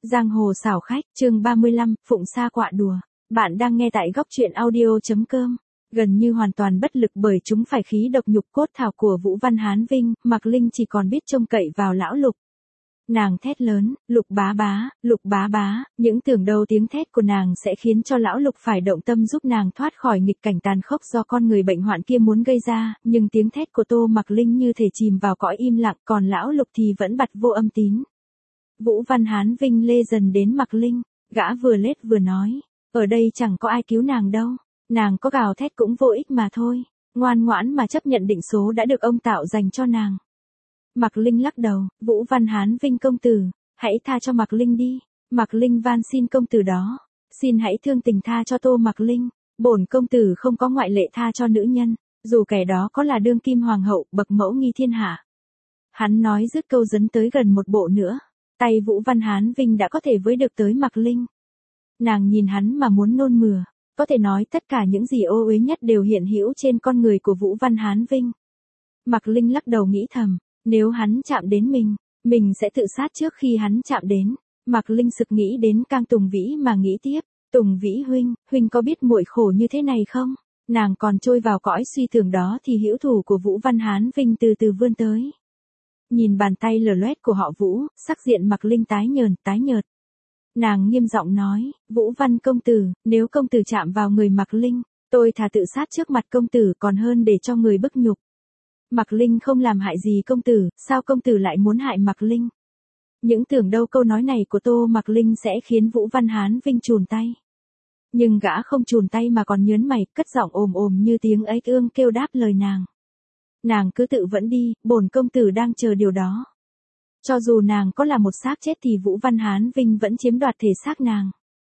Giang hồ xảo khách, chương 35, Phụng Sa quạ đùa. Bạn đang nghe tại góc truyện audio.com. Gần như hoàn toàn bất lực bởi chúng phải khí độc nhục cốt thảo của Vũ Văn Hán Vinh, Mạc Linh chỉ còn biết trông cậy vào lão Lục. Nàng thét lớn, Lục bá bá, những tưởng đâu tiếng thét của nàng sẽ khiến cho lão Lục phải động tâm giúp nàng thoát khỏi nghịch cảnh tàn khốc do con người bệnh hoạn kia muốn gây ra, nhưng tiếng thét của Tô Mạc Linh như thể chìm vào cõi im lặng, còn lão Lục thì vẫn bặt vô âm tín. Vũ Văn Hán Vinh lê dần đến Mạc Linh, gã vừa lết vừa nói, ở đây chẳng có ai cứu nàng đâu, nàng có gào thét cũng vô ích mà thôi, ngoan ngoãn mà chấp nhận định số đã được ông tạo dành cho nàng. Mạc Linh lắc đầu, Vũ Văn Hán Vinh công tử, hãy tha cho Mạc Linh đi, Mạc Linh van xin công tử đó, xin hãy thương tình tha cho Tô Mạc Linh, bổn công tử không có ngoại lệ tha cho nữ nhân, dù kẻ đó có là đương kim hoàng hậu, bậc mẫu nghi thiên hạ. Hắn nói dứt câu dấn tới gần một bộ nữa. Tay Vũ Văn Hán Vinh đã có thể với được tới Mạc Linh. Nàng nhìn hắn mà muốn nôn mửa, có thể nói tất cả những gì ô uế nhất đều hiện hữu trên con người của Vũ Văn Hán Vinh. Mạc Linh lắc đầu nghĩ thầm, nếu hắn chạm đến mình sẽ tự sát trước khi hắn chạm đến. Mạc Linh sực nghĩ đến Cang Tùng Vĩ mà nghĩ tiếp, Tùng Vĩ huynh có biết muội khổ như thế này không? Nàng còn trôi vào cõi suy tưởng đó thì hữu thủ của Vũ Văn Hán Vinh từ từ vươn tới. Nhìn bàn tay lở loét của họ Vũ, sắc diện Mạc Linh tái nhợt. Nàng nghiêm giọng nói, Vũ Văn công tử, nếu công tử chạm vào người Mạc Linh, tôi thà tự sát trước mặt công tử còn hơn để cho người bức nhục. Mạc Linh không làm hại gì công tử, sao công tử lại muốn hại Mạc Linh? Những tưởng đâu câu nói này của Tô Mạc Linh sẽ khiến Vũ Văn Hán Vinh chùn tay. Nhưng gã không chùn tay mà còn nhớn mày, cất giọng ồm như tiếng ấy ương kêu đáp lời nàng. Nàng cứ tự vẫn đi, bổn công tử đang chờ điều đó. Cho dù nàng có là một xác chết thì Vũ Văn Hán Vinh vẫn chiếm đoạt thể xác nàng.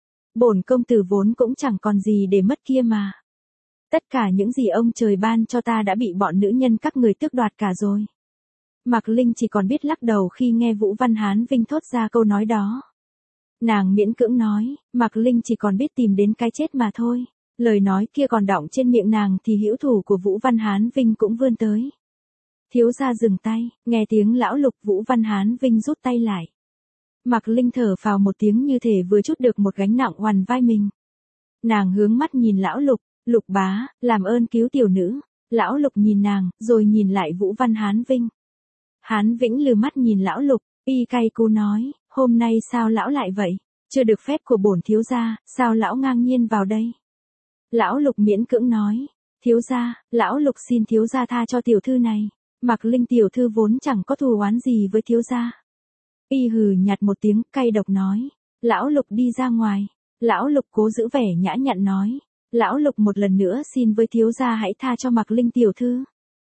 Bổn công tử vốn cũng chẳng còn gì để mất kia mà. Tất cả những gì ông trời ban cho ta đã bị bọn nữ nhân các người tước đoạt cả rồi. Mạc Linh chỉ còn biết lắc đầu khi nghe Vũ Văn Hán Vinh thốt ra câu nói đó. Nàng miễn cưỡng nói, Mạc Linh chỉ còn biết tìm đến cái chết mà thôi. Lời nói kia còn đọng trên miệng nàng thì hữu thủ của Vũ Văn Hán Vinh cũng vươn tới. Thiếu gia dừng tay, nghe tiếng lão Lục, Vũ Văn Hán Vinh rút tay lại. Mạc Linh thở phào một tiếng như thể vừa trút được một gánh nặng oằn vai mình. Nàng hướng mắt nhìn lão Lục, Lục bá, làm ơn cứu tiểu nữ. Lão Lục nhìn nàng, rồi nhìn lại Vũ Văn Hán Vinh. Hán Vĩnh lừ mắt nhìn lão Lục, y cay cú nói, hôm nay sao lão lại vậy? Chưa được phép của bổn thiếu gia, sao lão ngang nhiên vào đây? Lão Lục miễn cưỡng nói, thiếu gia, lão Lục xin thiếu gia tha cho tiểu thư này. Mạc Linh tiểu thư vốn chẳng có thù oán gì với thiếu gia. Y hừ nhạt một tiếng, cay độc nói, lão Lục đi ra ngoài. Lão Lục cố giữ vẻ nhã nhặn nói, lão Lục một lần nữa xin với thiếu gia hãy tha cho Mạc Linh tiểu thư.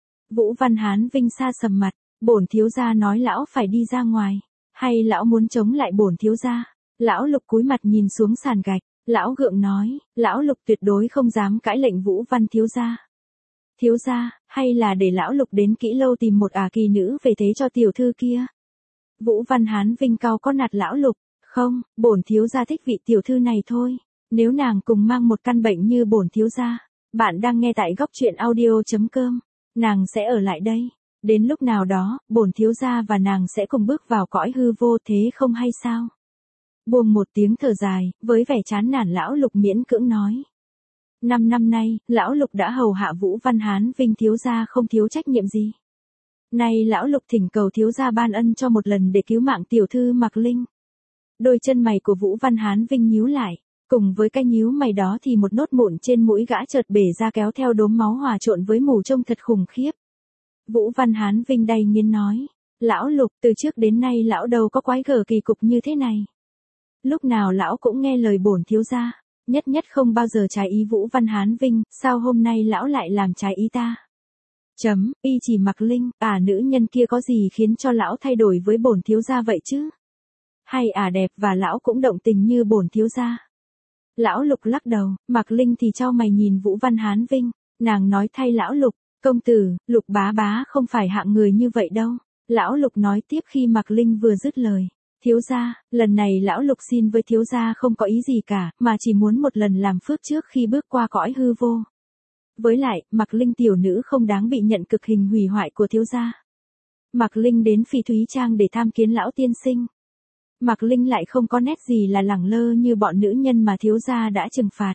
Vũ Văn Hán Vinh sa sầm mặt, bổn thiếu gia nói lão phải đi ra ngoài, hay lão muốn chống lại bổn thiếu gia? Lão Lục cúi mặt nhìn xuống sàn gạch. Lão gượng nói, lão Lục tuyệt đối không dám cãi lệnh Vũ Văn thiếu gia. Thiếu gia, hay là để lão Lục đến Kỹ Lâu tìm một kỳ nữ về thế cho tiểu thư kia? Vũ Văn Hán Vinh cau có nạt lão Lục, không, bổn thiếu gia thích vị tiểu thư này thôi. Nếu nàng cùng mang một căn bệnh như bổn thiếu gia, bạn đang nghe tại góc truyện audio.com, nàng sẽ ở lại đây. Đến lúc nào đó, bổn thiếu gia và nàng sẽ cùng bước vào cõi hư vô thế không hay sao? Buông một tiếng thở dài, với vẻ chán nản lão Lục miễn cưỡng nói. 5 năm nay, lão Lục đã hầu hạ Vũ Văn Hán Vinh thiếu gia không thiếu trách nhiệm gì. Nay lão Lục thỉnh cầu thiếu gia ban ân cho một lần để cứu mạng tiểu thư Mạc Linh. Đôi chân mày của Vũ Văn Hán Vinh nhíu lại, cùng với cái nhíu mày đó thì một nốt mụn trên mũi gã chợt bể ra kéo theo đốm máu hòa trộn với mù trông thật khủng khiếp. Vũ Văn Hán Vinh đầy nghiến nói, lão Lục từ trước đến nay lão đâu có quái gở kỳ cục như thế này. Lúc nào lão cũng nghe lời bổn thiếu gia, nhất không bao giờ trái ý Vũ Văn Hán Vinh, sao hôm nay lão lại làm trái ý ta? Y chỉ Mạc Linh, nữ nhân kia có gì khiến cho lão thay đổi với bổn thiếu gia vậy chứ? Hay đẹp và lão cũng động tình như bổn thiếu gia? Lão Lục lắc đầu, Mạc Linh thì chau mày nhìn Vũ Văn Hán Vinh, nàng nói thay lão Lục, công tử, Lục bá không phải hạng người như vậy đâu. Lão Lục nói tiếp khi Mạc Linh vừa dứt lời. Thiếu gia, lần này lão Lục xin với thiếu gia không có ý gì cả, mà chỉ muốn một lần làm phước trước khi bước qua cõi hư vô. Với lại, Mạc Linh tiểu nữ không đáng bị nhận cực hình hủy hoại của thiếu gia. Mạc Linh đến Phỉ Thúy Trang để tham kiến lão tiên sinh. Mạc Linh lại không có nét gì là lẳng lơ như bọn nữ nhân mà thiếu gia đã trừng phạt.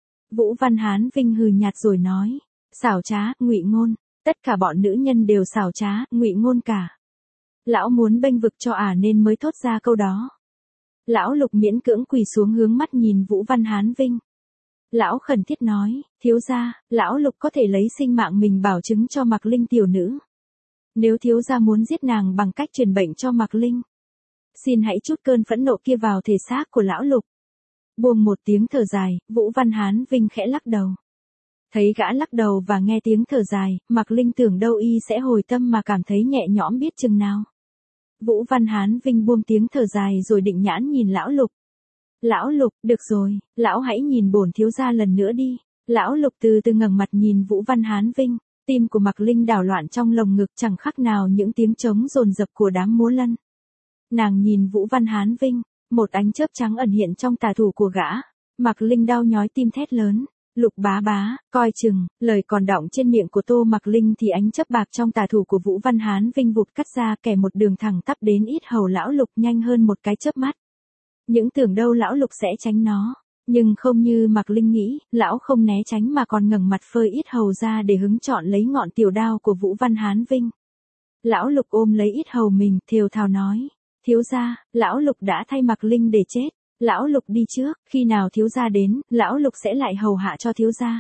Vũ Văn Hán Vinh hừ nhạt rồi nói, xảo trá, ngụy ngôn, tất cả bọn nữ nhân đều xảo trá, ngụy ngôn cả. Lão muốn bênh vực cho nên mới thốt ra câu đó. Lão Lục miễn cưỡng quỳ xuống hướng mắt nhìn Vũ Văn Hán Vinh. Lão khẩn thiết nói, thiếu gia, lão Lục có thể lấy sinh mạng mình bảo chứng cho Mạc Linh tiểu nữ. Nếu thiếu gia muốn giết nàng bằng cách truyền bệnh cho Mạc Linh, xin hãy trút cơn phẫn nộ kia vào thể xác của lão Lục. Buông một tiếng thở dài, Vũ Văn Hán Vinh khẽ lắc đầu. Thấy gã lắc đầu và nghe tiếng thở dài, Mạc Linh tưởng đâu y sẽ hồi tâm mà cảm thấy nhẹ nhõm biết chừng nào. Vũ Văn Hán Vinh buông tiếng thở dài rồi định nhãn nhìn lão Lục. Lão Lục, được rồi, lão hãy nhìn bổn thiếu gia lần nữa đi. Lão Lục từ từ ngẩng mặt nhìn Vũ Văn Hán Vinh, tim của Mạc Linh đảo loạn trong lồng ngực chẳng khác nào những tiếng trống dồn dập của đám múa lân. Nàng nhìn Vũ Văn Hán Vinh, một ánh chớp trắng ẩn hiện trong tà thủ của gã. Mạc Linh đau nhói tim thét lớn, Lục bá bá, coi chừng, lời còn đọng trên miệng của Tô Mạc Linh thì ánh chớp bạc trong tà thủ của Vũ Văn Hán Vinh vụt cắt ra kẻ một đường thẳng tắp đến yết hầu lão Lục nhanh hơn một cái chớp mắt. Những tưởng đâu lão Lục sẽ tránh nó, nhưng không như Mạc Linh nghĩ, lão không né tránh mà còn ngẩng mặt phơi yết hầu ra để hứng chọn lấy ngọn tiểu đao của Vũ Văn Hán Vinh. Lão Lục ôm lấy yết hầu mình, thều thào nói, thiếu gia, lão Lục đã thay Mạc Linh để chết. Lão Lục đi trước, khi nào thiếu gia đến, lão Lục sẽ lại hầu hạ cho thiếu gia.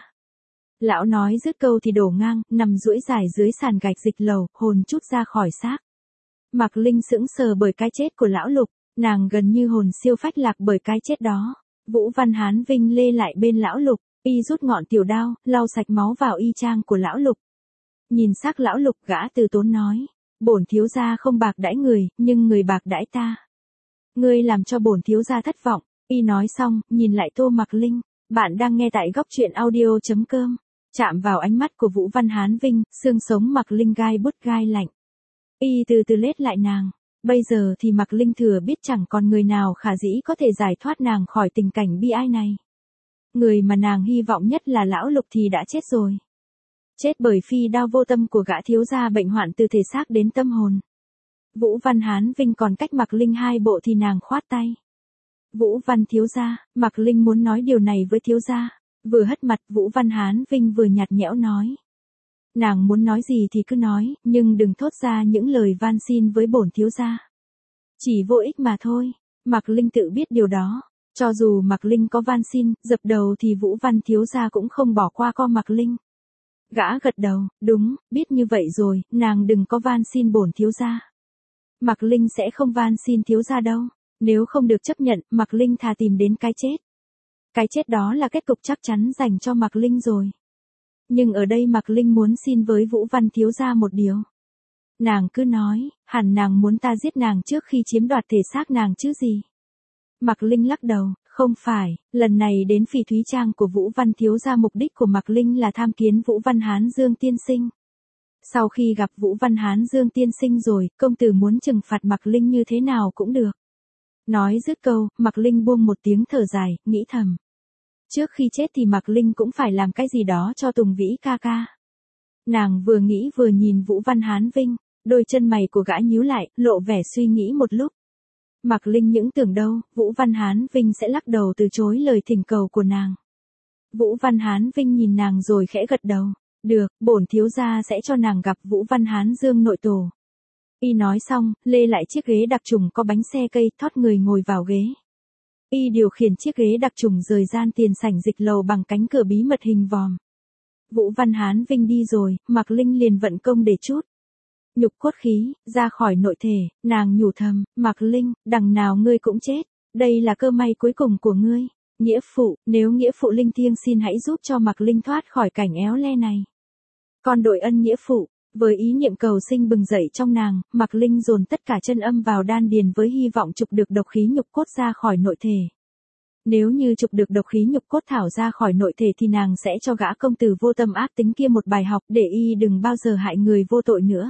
Lão nói dứt câu thì đổ ngang, nằm duỗi dài dưới sàn gạch dịch lầu, hồn chút ra khỏi xác. Mạc Linh sững sờ bởi cái chết của lão Lục, nàng gần như hồn siêu phách lạc bởi cái chết đó. Vũ Văn Hán Vinh lê lại bên lão Lục, y rút ngọn tiểu đao, lau sạch máu vào y chang của lão Lục. Nhìn xác lão Lục, gã từ tốn nói, bổn thiếu gia không bạc đãi người, nhưng người bạc đãi ta. Ngươi làm cho bổn thiếu gia thất vọng. Y nói xong, nhìn lại Tô Mạc Linh, bạn đang nghe tại góc truyện audio.com. Chạm vào ánh mắt của Vũ Văn Hán Vinh, xương sống Mạc Linh gai bút gai lạnh. Y từ từ lết lại nàng. Bây giờ thì Mạc Linh thừa biết chẳng còn người nào khả dĩ có thể giải thoát nàng khỏi tình cảnh bi ai này. Người mà nàng hy vọng nhất là lão Lục thì đã chết rồi. Chết bởi phi đao vô tâm của gã thiếu gia bệnh hoạn từ thể xác đến tâm hồn. Vũ Văn Hán Vinh còn cách Mạc Linh 2 bộ thì nàng khoát tay. Vũ Văn thiếu gia, Mạc Linh muốn nói điều này với thiếu gia. Vừa hất mặt Vũ Văn Hán Vinh vừa nhạt nhẽo nói. Nàng muốn nói gì thì cứ nói, nhưng đừng thốt ra những lời van xin với bổn thiếu gia. Chỉ vô ích mà thôi. Mạc Linh tự biết điều đó. Cho dù Mạc Linh có van xin, dập đầu thì Vũ Văn thiếu gia cũng không bỏ qua co Mạc Linh. Gã gật đầu, đúng, biết như vậy rồi, nàng đừng có van xin bổn thiếu gia. Mạc Linh sẽ không van xin thiếu gia đâu. Nếu không được chấp nhận, Mạc Linh thà tìm đến cái chết. Cái chết đó là kết cục chắc chắn dành cho Mạc Linh rồi. Nhưng ở đây Mạc Linh muốn xin với Vũ Văn thiếu gia một điều. Nàng cứ nói, hẳn nàng muốn ta giết nàng trước khi chiếm đoạt thể xác nàng chứ gì. Mạc Linh lắc đầu, không phải, lần này đến Phỉ Thúy Trang của Vũ Văn thiếu gia mục đích của Mạc Linh là tham kiến Vũ Văn Hán Dương tiên sinh. Sau khi gặp Vũ Văn Hán Dương tiên sinh rồi, công tử muốn trừng phạt Mạc Linh như thế nào cũng được. Nói dứt câu, Mạc Linh buông một tiếng thở dài, nghĩ thầm. Trước khi chết thì Mạc Linh cũng phải làm cái gì đó cho Tùng Vĩ ca ca. Nàng vừa nghĩ vừa nhìn Vũ Văn Hán Vinh, đôi chân mày của gã nhíu lại, lộ vẻ suy nghĩ một lúc. Mạc Linh những tưởng đâu, Vũ Văn Hán Vinh sẽ lắc đầu từ chối lời thỉnh cầu của nàng. Vũ Văn Hán Vinh nhìn nàng rồi khẽ gật đầu. Được, bổn thiếu gia sẽ cho nàng gặp Vũ Văn Hán Dương nội tổ. Y nói xong, lê lại chiếc ghế đặc trùng có bánh xe cây, thót người ngồi vào ghế. Y điều khiển chiếc ghế đặc trùng rời gian tiền sảnh dịch lầu bằng cánh cửa bí mật hình vòm. Vũ Văn Hán Vinh đi rồi, Mạc Linh liền vận công để chút nhục cốt khí ra khỏi nội thể, nàng nhủ thầm, Mạc Linh, đằng nào ngươi cũng chết, đây là cơ may cuối cùng của ngươi. Nghĩa phụ, nếu nghĩa phụ linh thiêng xin hãy giúp cho Mạc Linh thoát khỏi cảnh éo le này. Con đội ân nghĩa phụ. Với ý niệm cầu sinh bừng dậy trong nàng, Mạc Linh dồn tất cả chân âm vào đan điền với hy vọng trục được độc khí nhục cốt ra khỏi nội thể. Nếu như trục được độc khí nhục cốt thảo ra khỏi nội thể thì nàng sẽ cho gã công tử vô tâm ác tính kia một bài học để y đừng bao giờ hại người vô tội nữa.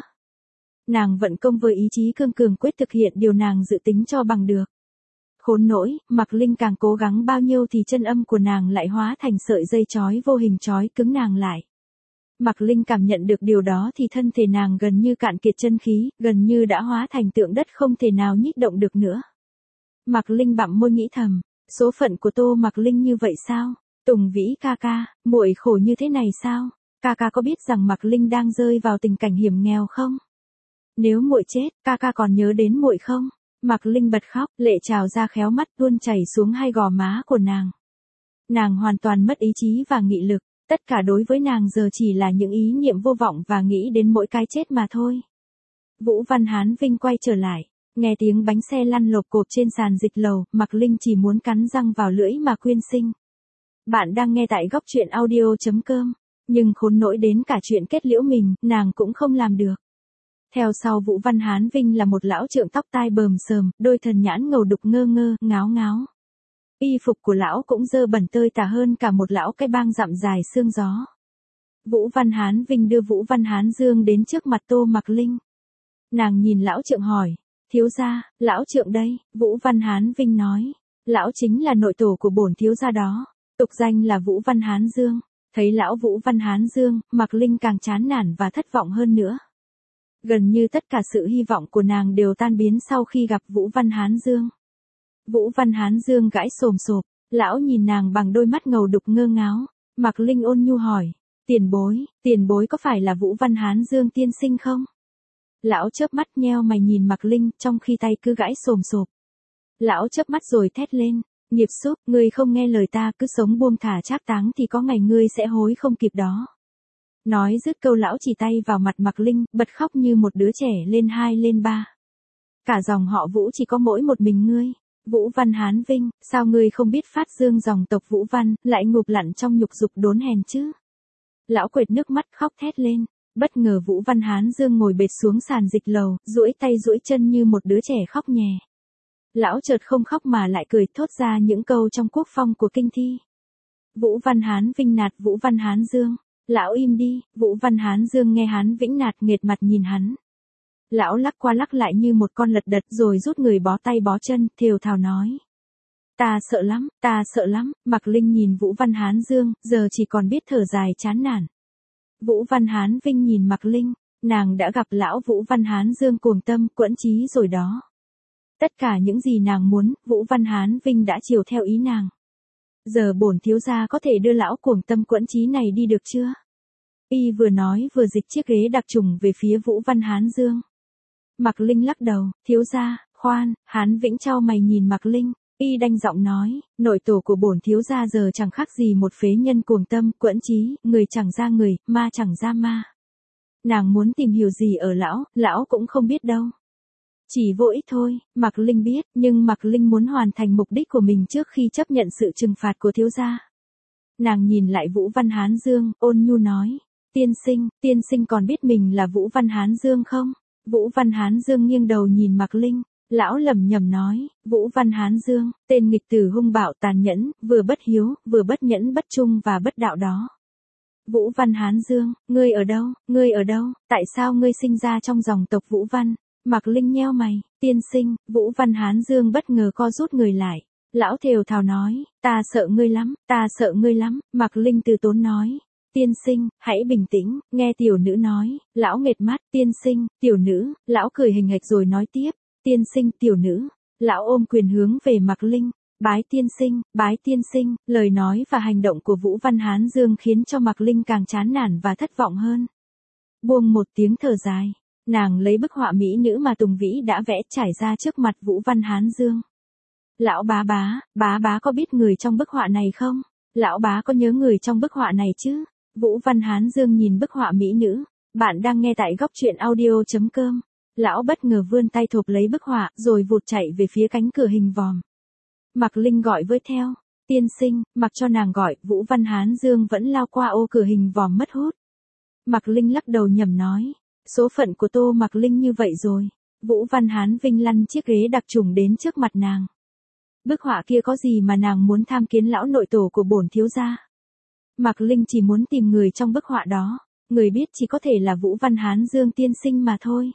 Nàng vận công với ý chí cương cường quyết thực hiện điều nàng dự tính cho bằng được. Khốn nỗi, Mạc Linh càng cố gắng bao nhiêu thì chân âm của nàng lại hóa thành sợi dây trói vô hình trói cứng nàng lại. Mạc Linh cảm nhận được điều đó thì thân thể nàng gần như cạn kiệt chân khí, gần như đã hóa thành tượng đất không thể nào nhích động được nữa. Mạc Linh bặm môi nghĩ thầm, số phận của Tô Mạc Linh như vậy sao? Tùng Vĩ ca ca, muội khổ như thế này sao? Ca ca có biết rằng Mạc Linh đang rơi vào tình cảnh hiểm nghèo không? Nếu muội chết, ca ca còn nhớ đến muội không? Mạc Linh bật khóc, lệ trào ra khéo mắt tuôn chảy xuống hai gò má của nàng. Nàng hoàn toàn mất ý chí và nghị lực, tất cả đối với nàng giờ chỉ là những ý niệm vô vọng và nghĩ đến mỗi cái chết mà thôi. Vũ Văn Hán Vinh quay trở lại, nghe tiếng bánh xe lăn lộp cộp trên sàn dịch lầu, Mạc Linh chỉ muốn cắn răng vào lưỡi mà quyên sinh. Bạn đang nghe tại góc truyện audio.com, nhưng khốn nỗi đến cả chuyện kết liễu mình, nàng cũng không làm được. Theo sau Vũ Văn Hán Vinh là một lão trượng tóc tai bờm sờm, đôi thần nhãn ngầu đục ngơ ngơ, ngáo ngáo. Y phục của lão cũng dơ bẩn tơi tả hơn cả một lão cái bang dặm dài sương gió. Vũ Văn Hán Vinh đưa Vũ Văn Hán Dương đến trước mặt Tô Mạc Linh. Nàng nhìn lão trượng hỏi, thiếu gia, lão trượng đây, Vũ Văn Hán Vinh nói, lão chính là nội tổ của bổn thiếu gia đó, tục danh là Vũ Văn Hán Dương. Thấy lão Vũ Văn Hán Dương, Mạc Linh càng chán nản và thất vọng hơn nữa. Gần như tất cả sự hy vọng của nàng đều tan biến sau khi gặp Vũ Văn Hán Dương. Vũ Văn Hán Dương gãi xồm xộp, lão nhìn nàng bằng đôi mắt ngầu đục ngơ ngáo. Mạc Linh ôn nhu hỏi, tiền bối có phải là Vũ Văn Hán Dương tiên sinh không? Lão chớp mắt nheo mày nhìn Mạc Linh, trong khi tay cứ gãi xồm xộp. Lão chớp mắt rồi thét lên, nghiệp xúc, ngươi không nghe lời ta, cứ sống buông thả trác táng thì có ngày ngươi sẽ hối không kịp đó. Nói dứt câu lão chỉ tay vào mặt Mạc Linh, bật khóc như một đứa trẻ lên 2 lên 3. Cả dòng họ Vũ chỉ có mỗi một mình ngươi. Vũ Văn Hán Vinh, sao ngươi không biết phát dương dòng tộc Vũ Văn, lại ngụp lặn trong nhục dục đốn hèn chứ? Lão quệt nước mắt khóc thét lên. Bất ngờ Vũ Văn Hán Dương ngồi bệt xuống sàn dịch lầu, duỗi tay duỗi chân như một đứa trẻ khóc nhè. Lão chợt không khóc mà lại cười, thốt ra những câu trong quốc phong của kinh thi. Vũ Văn Hán Vinh nạt Vũ Văn Hán Dương. Lão im đi, Vũ Văn Hán Dương nghe Hán Vĩnh nạt nghệt mặt nhìn hắn. Lão lắc qua lắc lại như một con lật đật rồi rút người bó tay bó chân, thều thào nói. Ta sợ lắm, Mạc Linh nhìn Vũ Văn Hán Dương, giờ chỉ còn biết thở dài chán nản. Vũ Văn Hán Vinh nhìn Mạc Linh, nàng đã gặp lão Vũ Văn Hán Dương cuồng tâm, quẫn trí rồi đó. Tất cả những gì nàng muốn, Vũ Văn Hán Vinh đã chiều theo ý nàng. Giờ bổn thiếu gia có thể đưa lão cuồng tâm quẫn trí này đi được chưa? Y vừa nói vừa dịch chiếc ghế đặc trùng về phía Vũ Văn Hán Dương. Mạc Linh lắc đầu, thiếu gia, khoan, Hán Vĩnh chau mày nhìn Mạc Linh, y đanh giọng nói, nội tổ của bổn thiếu gia giờ chẳng khác gì một phế nhân cuồng tâm, quẫn trí, người chẳng ra người, ma chẳng ra ma. Nàng muốn tìm hiểu gì ở lão cũng không biết đâu. Chỉ vô ích thôi, Mạc Linh biết, nhưng Mạc Linh muốn hoàn thành mục đích của mình trước khi chấp nhận sự trừng phạt của thiếu gia. Nàng nhìn lại Vũ Văn Hán Dương, ôn nhu nói, tiên sinh còn biết mình là Vũ Văn Hán Dương không? Vũ Văn Hán Dương nghiêng đầu nhìn Mạc Linh, lão lẩm nhẩm nói, Vũ Văn Hán Dương, tên nghịch tử hung bạo tàn nhẫn, vừa bất hiếu, vừa bất nhẫn bất trung và bất đạo đó. Vũ Văn Hán Dương, ngươi ở đâu, tại sao ngươi sinh ra trong dòng tộc Vũ Văn? Mạc Linh nheo mày, tiên sinh, Vũ Văn Hán Dương bất ngờ co rút người lại. Lão thều thào nói, ta sợ ngươi lắm, Mạc Linh từ tốn nói. Tiên sinh, hãy bình tĩnh, nghe tiểu nữ nói, lão nghệt mắt, tiên sinh, tiểu nữ, lão cười hình hạch rồi nói tiếp, tiên sinh, tiểu nữ, lão ôm quyền hướng về Mạc Linh, bái tiên sinh, lời nói và hành động của Vũ Văn Hán Dương khiến cho Mạc Linh càng chán nản và thất vọng hơn. Buông một tiếng thở dài, nàng lấy bức họa mỹ nữ mà Tùng Vĩ đã vẽ trải ra trước mặt Vũ Văn Hán Dương. Lão bá có biết người trong bức họa này không? Lão bá có nhớ người trong bức họa này chứ? Vũ Văn Hán Dương nhìn bức họa mỹ nữ. Bạn đang nghe tại góc truyện audio.com. Lão bất ngờ vươn tay thộp lấy bức họa, rồi vụt chạy về phía cánh cửa hình vòm. Mạc Linh gọi với theo. Tiên sinh, mặc cho nàng gọi, Vũ Văn Hán Dương vẫn lao qua ô cửa hình vòm mất hút. Mạc Linh lắc đầu nhẩm nói. Số phận của Tô Mạc Linh như vậy rồi. Vũ Văn Hán Vinh lăn chiếc ghế đặc trùng đến trước mặt nàng. Bức họa kia có gì mà nàng muốn tham kiến lão nội tổ của bổn thiếu gia? Mạc Linh chỉ muốn tìm người trong bức họa đó, người biết chỉ có thể là Vũ Văn Hán Dương tiên sinh mà thôi.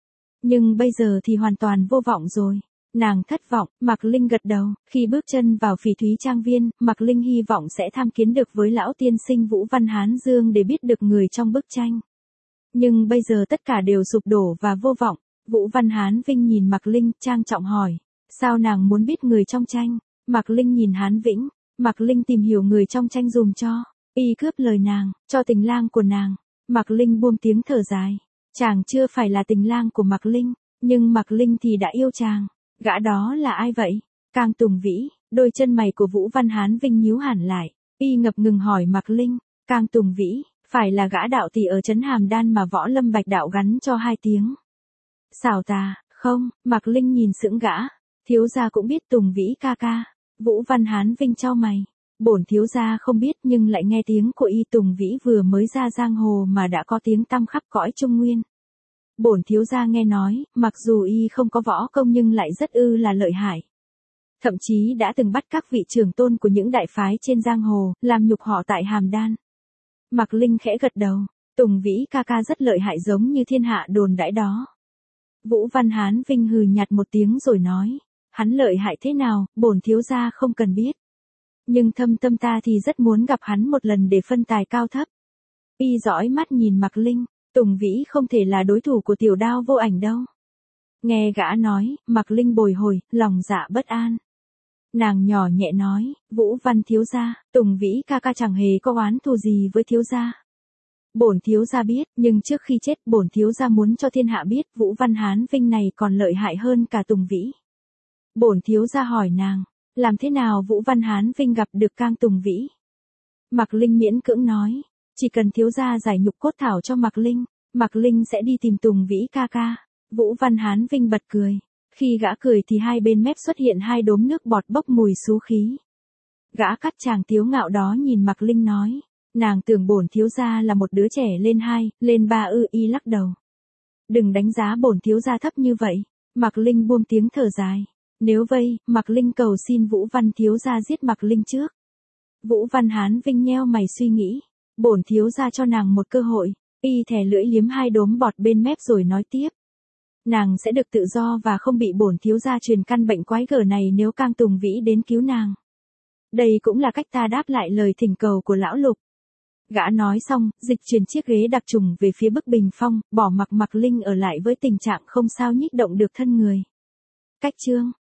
Nhưng bây giờ thì hoàn toàn vô vọng rồi. Nàng thất vọng, Mạc Linh gật đầu, khi bước chân vào Phỉ Thúy Trang Viên, Mạc Linh hy vọng sẽ tham kiến được với lão tiên sinh Vũ Văn Hán Dương để biết được người trong bức tranh. Nhưng bây giờ tất cả đều sụp đổ và vô vọng. Vũ Văn Hán Vinh nhìn Mạc Linh, trang trọng hỏi, Sao nàng muốn biết người trong tranh? Mạc Linh nhìn Hán Vĩnh, Mạc Linh tìm hiểu người trong tranh dùm cho. Y cướp lời nàng, cho tình lang của nàng. Mạc Linh buông tiếng thở dài. Chàng chưa phải là tình lang của Mạc Linh, nhưng Mạc Linh thì đã yêu chàng. Gã đó là ai vậy? Cang Tùng Vĩ. Đôi chân mày của Vũ Văn Hán Vinh nhíu hẳn lại. Y ngập ngừng hỏi Mạc Linh. Cang Tùng Vĩ, phải là gã đạo tỷ ở trấn Hàm Đan mà Võ Lâm Bạch đạo gắn cho 2 tiếng. Xảo tà, không, Mạc Linh nhìn sững gã. Thiếu gia cũng biết Tùng Vĩ ca ca. Vũ Văn Hán Vinh chau mày. Bổn thiếu gia không biết nhưng lại nghe tiếng của y Tùng Vĩ vừa mới ra giang hồ mà đã có tiếng tăm khắp cõi Trung Nguyên. Bổn thiếu gia nghe nói, mặc dù y không có võ công nhưng lại rất là lợi hại. Thậm chí đã từng bắt các vị trưởng tôn của những đại phái trên giang hồ, làm nhục họ tại Hàm Đan. Mạc Linh khẽ gật đầu, Tùng Vĩ ca ca rất lợi hại giống như thiên hạ đồn đãi đó. Vũ Văn Hán Vinh hừ nhạt một tiếng rồi nói, hắn lợi hại thế nào, bổn thiếu gia không cần biết. Nhưng thâm tâm ta thì rất muốn gặp hắn một lần để phân tài cao thấp. Y dõi mắt nhìn Mạc Linh, Tùng Vĩ không thể là đối thủ của Tiểu Đao Vô Ảnh đâu. Nghe gã nói, Mạc Linh bồi hồi, lòng dạ bất an. Nàng nhỏ nhẹ nói, Vũ Văn thiếu gia, Tùng Vĩ ca ca chẳng hề có oán thù gì với thiếu gia. Bổn thiếu gia biết, nhưng trước khi chết bổn thiếu gia muốn cho thiên hạ biết Vũ Văn Hán Vinh này còn lợi hại hơn cả Tùng Vĩ. Bổn thiếu gia hỏi nàng, làm thế nào Vũ Văn Hán Vinh gặp được Cang Tùng Vĩ? Mạc Linh miễn cưỡng nói, chỉ cần thiếu gia giải nhục cốt thảo cho Mạc Linh sẽ đi tìm Tùng Vĩ ca ca. Vũ Văn Hán Vinh bật cười. Khi gã cười thì hai bên mép xuất hiện 2 đốm nước bọt bốc mùi xú khí. Gã cắt chàng tiếu ngạo đó nhìn Mạc Linh nói, nàng tưởng bổn thiếu gia là một đứa trẻ lên 2, lên 3 y lắc đầu. Đừng đánh giá bổn thiếu gia thấp như vậy. Mạc Linh buông tiếng thở dài. Nếu vậy, Mạc Linh cầu xin Vũ Văn thiếu gia giết Mạc Linh trước. Vũ Văn Hán Vinh nheo mày suy nghĩ, bổn thiếu gia cho nàng một cơ hội. Y thè lưỡi liếm 2 đốm bọt bên mép rồi nói tiếp. Nàng sẽ được tự do và không bị bổn thiếu gia truyền căn bệnh quái gở này nếu Cang Tùng Vĩ đến cứu nàng. Đây cũng là cách ta đáp lại lời thỉnh cầu của lão Lục. Gã nói xong, dịch chuyển chiếc ghế đặc trùng về phía bức bình phong, bỏ mặc Mạc Linh ở lại với tình trạng không sao nhích động được thân người. Cách chương